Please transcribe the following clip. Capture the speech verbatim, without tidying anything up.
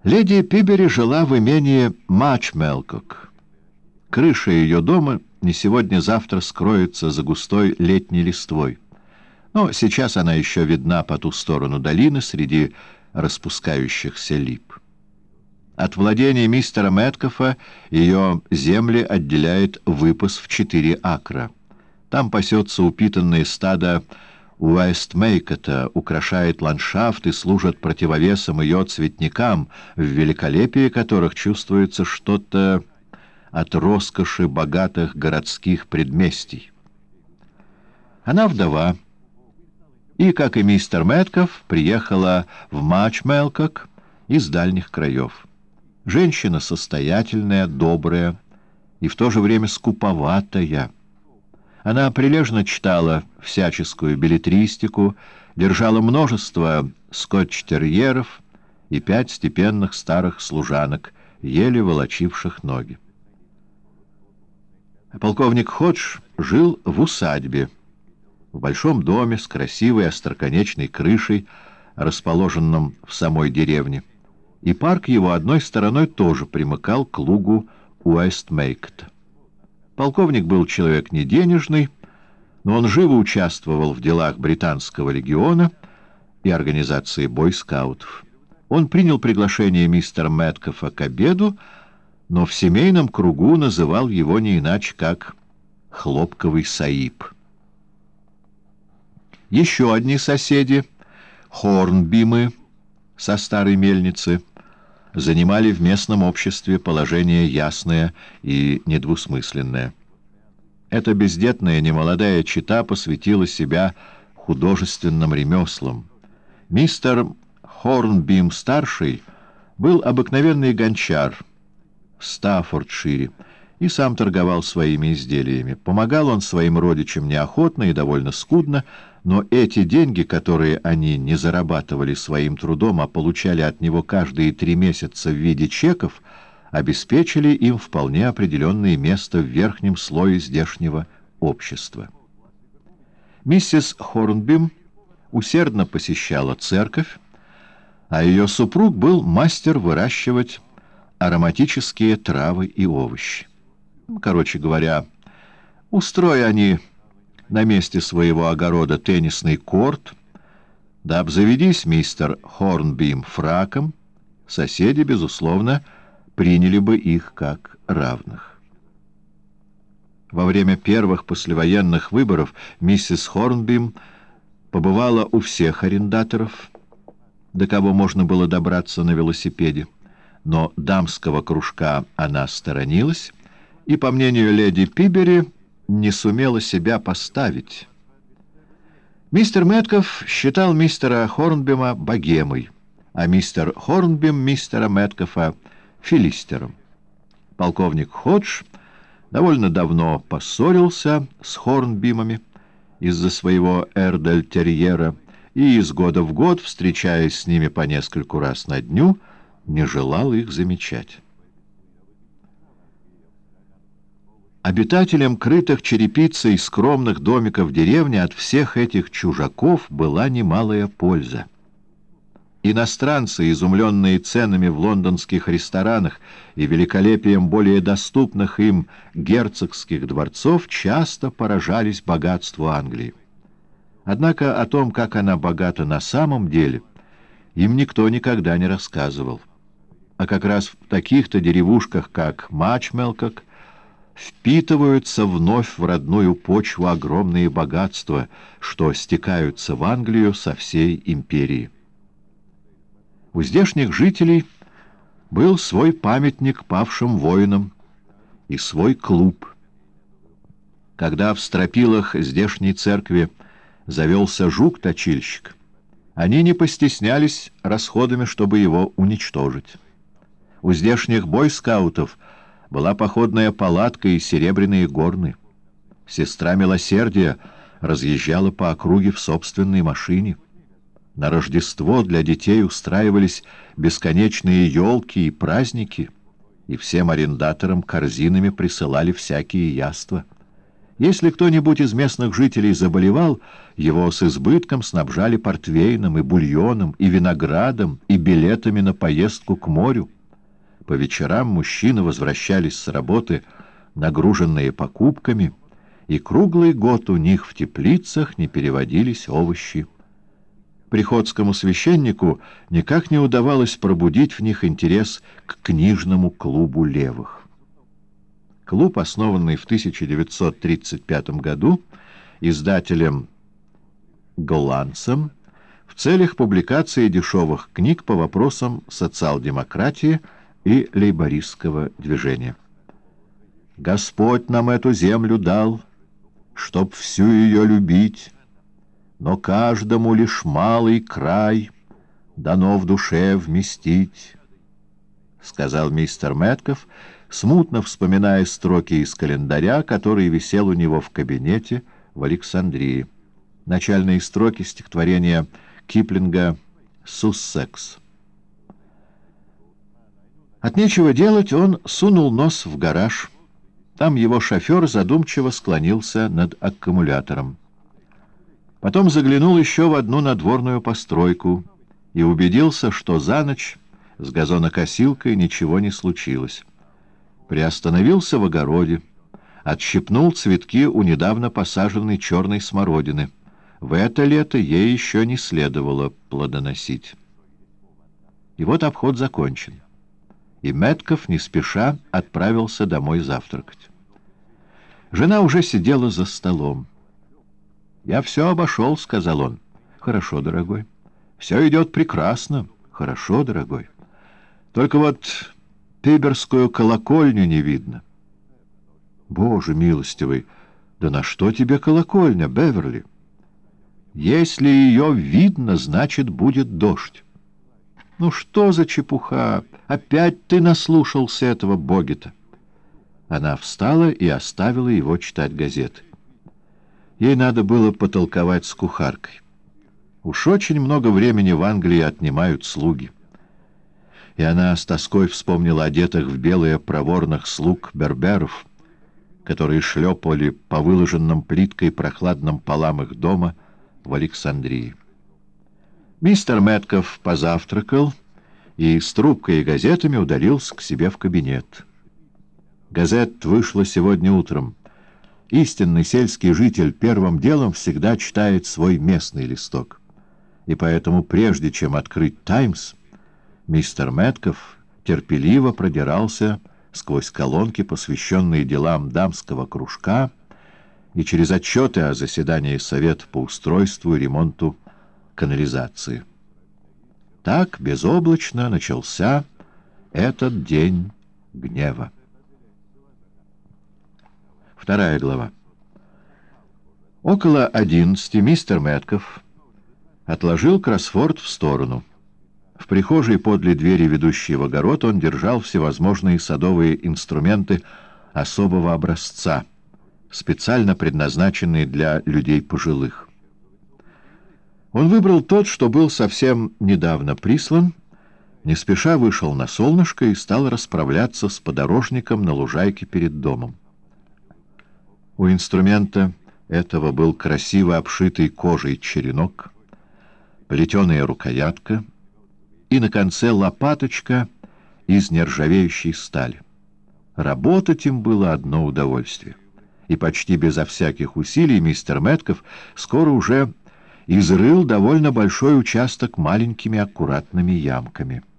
Леди Пибери жила в имении Мачмелкок. Крыша ее дома не сегодня-завтра скроется за густой летней листвой. Но сейчас она еще видна по ту сторону долины среди распускающихся лип. От владения мистера Мэткофа ее земли отделяет выпас в четыре акра. Там пасется упитанное стадо Уэстмейкота, украшает ландшафт и служит противовесом ее цветникам, в великолепии которых чувствуется что-то от роскоши богатых городских предместий. Она вдова, и, как и мистер Мэткоф, приехала в Мачмелкок из дальних краев. Женщина состоятельная, добрая и в то же время скуповатая. Она прилежно читала всяческую беллетристику, держала множество скотч-терьеров и пять степенных старых служанок, еле волочивших ноги. Полковник Ходж жил в усадьбе, в большом доме с красивой остроконечной крышей, расположенном в самой деревне, и парк его одной стороной тоже примыкал к лугу Уэстмейкота. Полковник был человек не денежный, но он живо участвовал в делах британского легиона и организации бойскаутов. Он принял приглашение мистера Мэткофа к обеду, но в семейном кругу называл его не иначе, как «хлопковый саиб». Еще одни соседи, Хорнбимы со старой мельницы, занимали в местном обществе положение ясное и недвусмысленное. Эта бездетная немолодая чета посвятила себя художественным ремеслам. Мистер Хорнбим-старший был обыкновенный гончар в Стаффордшире и сам торговал своими изделиями. Помогал он своим родичам неохотно и довольно скудно, но эти деньги, которые они не зарабатывали своим трудом, а получали от него каждые три месяца в виде чеков, обеспечили им вполне определенное место в верхнем слое здешнего общества. Миссис Хорнбим усердно посещала церковь, а ее супруг был мастер выращивать ароматические травы и овощи. Короче говоря, устроя они на месте своего огорода теннисный корт, да обзаведись мистер Хорнбим фраком, соседи, безусловно, приняли бы их как равных. Во время первых послевоенных выборов миссис Хорнбим побывала у всех арендаторов, до кого можно было добраться на велосипеде, но дамского кружка она сторонилась и, по мнению леди Пибери, не сумела себя поставить. Мистер Мэткоф считал мистера Хорнбима богемой, а мистер Хорнбим мистера Мэткофа филистером. Полковник Ходж довольно давно поссорился с Хорнбимами из-за своего эрдельтерьера и из года в год, встречаясь с ними по нескольку раз на дню, не желал их замечать. Обитателям крытых черепицей скромных домиков деревни от всех этих чужаков была немалая польза. Иностранцы, изумленные ценами в лондонских ресторанах и великолепием более доступных им герцогских дворцов, часто поражались богатству Англии. Однако о том, как она богата на самом деле, им никто никогда не рассказывал. А как раз в таких-то деревушках, как Мачмелкок, впитываются вновь в родную почву огромные богатства, что стекаются в Англию со всей империи. У здешних жителей был свой памятник павшим воинам и свой клуб. Когда в стропилах здешней церкви завелся жук-точильщик, они не постеснялись расходами, чтобы его уничтожить. У здешних бойскаутов была походная палатка и серебряные горны. Сестра Милосердия разъезжала по округе в собственной машине. На Рождество для детей устраивались бесконечные елки и праздники, и всем арендаторам корзинами присылали всякие яства. Если кто-нибудь из местных жителей заболевал, его с избытком снабжали портвейном и бульоном, и виноградом, и билетами на поездку к морю. По вечерам мужчины возвращались с работы, нагруженные покупками, и круглый год у них в теплицах не переводились овощи. Приходскому священнику никак не удавалось пробудить в них интерес к книжному клубу левых. Клуб, основанный в тысяча девятьсот тридцать пятом году издателем Голландцем в целях публикации дешевых книг по вопросам социал-демократии и лейбористского движения. «Господь нам эту землю дал, чтоб всю ее любить, но каждому лишь малый край дано в душе вместить», — сказал мистер Мэтков, смутно вспоминая строки из календаря, который висел у него в кабинете в Александрии. Начальные строки стихотворения Киплинга «Суссекс». От нечего делать он сунул нос в гараж. Там его шофер задумчиво склонился над аккумулятором. Потом заглянул еще в одну надворную постройку и убедился, что за ночь с газонокосилкой ничего не случилось. Приостановился в огороде, отщипнул цветки у недавно посаженной черной смородины. В это лето ей еще не следовало плодоносить. И вот обход закончен. И Мэтков не спеша отправился домой завтракать. Жена уже сидела за столом. «Я все обошел», — сказал он. «Хорошо, дорогой. Все идет прекрасно. Хорошо, дорогой. Только вот Пиберскую колокольню не видно». «Боже милостивый, да на что тебе колокольня, Беверли?» «Если ее видно, значит, будет дождь». «Ну что за чепуха? Опять ты наслушался этого Богета». Она встала и оставила его читать газеты. Ей надо было потолковать с кухаркой. Уж очень много времени в Англии отнимают слуги. И она с тоской вспомнила одетых в белые проворных слуг берберов, которые шлепали по выложенным плиткой прохладным полам их дома в Александрии. Мистер Мэтков позавтракал и с трубкой и газетами удалился к себе в кабинет. Газет вышла сегодня утром. Истинный сельский житель первым делом всегда читает свой местный листок. И поэтому, прежде чем открыть «Таймс», мистер Мэтков терпеливо продирался сквозь колонки, посвященные делам дамского кружка, и через отчеты о заседании Совета по устройству и ремонту канализации. Так безоблачно начался этот день гнева. Вторая глава. Около одиннадцати мистер Мэтков отложил кроссворд в сторону. В прихожей подле двери, ведущей в огород, он держал всевозможные садовые инструменты особого образца, специально предназначенные для людей пожилых. Он выбрал тот, что был совсем недавно прислан, не спеша вышел на солнышко и стал расправляться с подорожником на лужайке перед домом. У инструмента этого был красиво обшитый кожей черенок, плетеная рукоятка и на конце лопаточка из нержавеющей стали. Работать им было одно удовольствие, и почти безо всяких усилий мистер Мэтков скоро уже изрыл довольно большой участок маленькими аккуратными ямками.